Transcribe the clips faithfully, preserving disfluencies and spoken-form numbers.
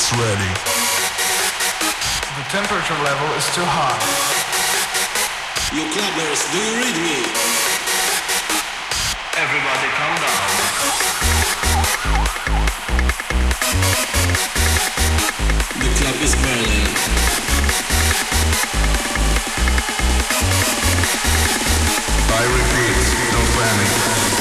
is ready. The temperature level is too high. You clubbers, do you read me? Everybody calm down. The club is burning. I repeat, don't panic.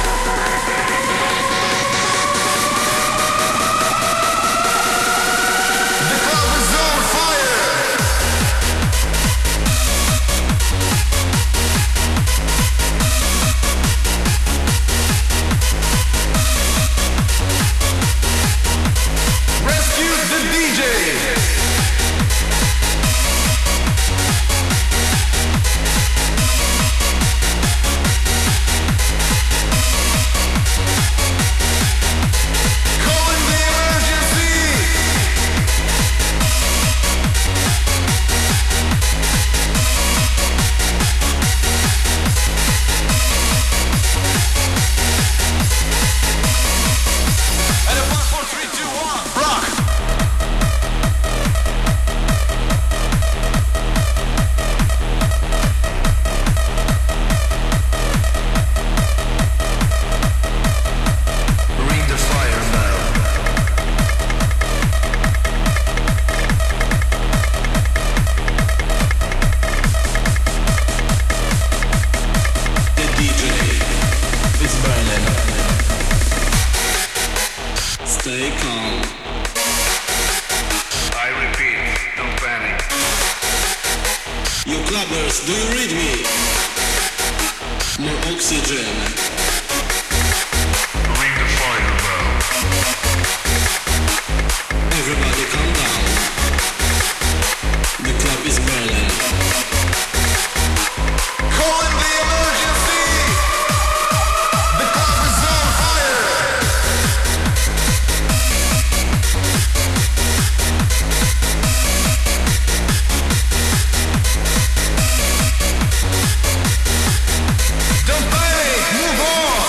Stay calm. I repeat, don't panic. You clubbers, do you read me? More oxygen. Ring the fire bell. Everybody calm down. The club is burning. Calling the emergency! The club is on fire! Don't panic! Move on!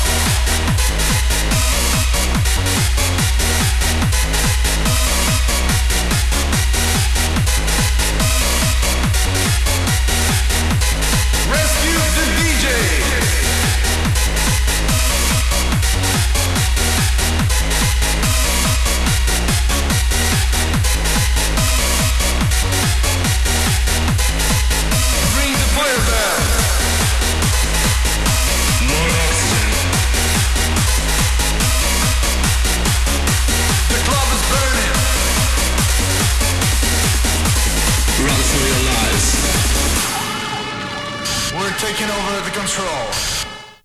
Rescue the D J! Ring the fire bell! More oxygen. The club is burning! Run for your lives. We're taking over the control.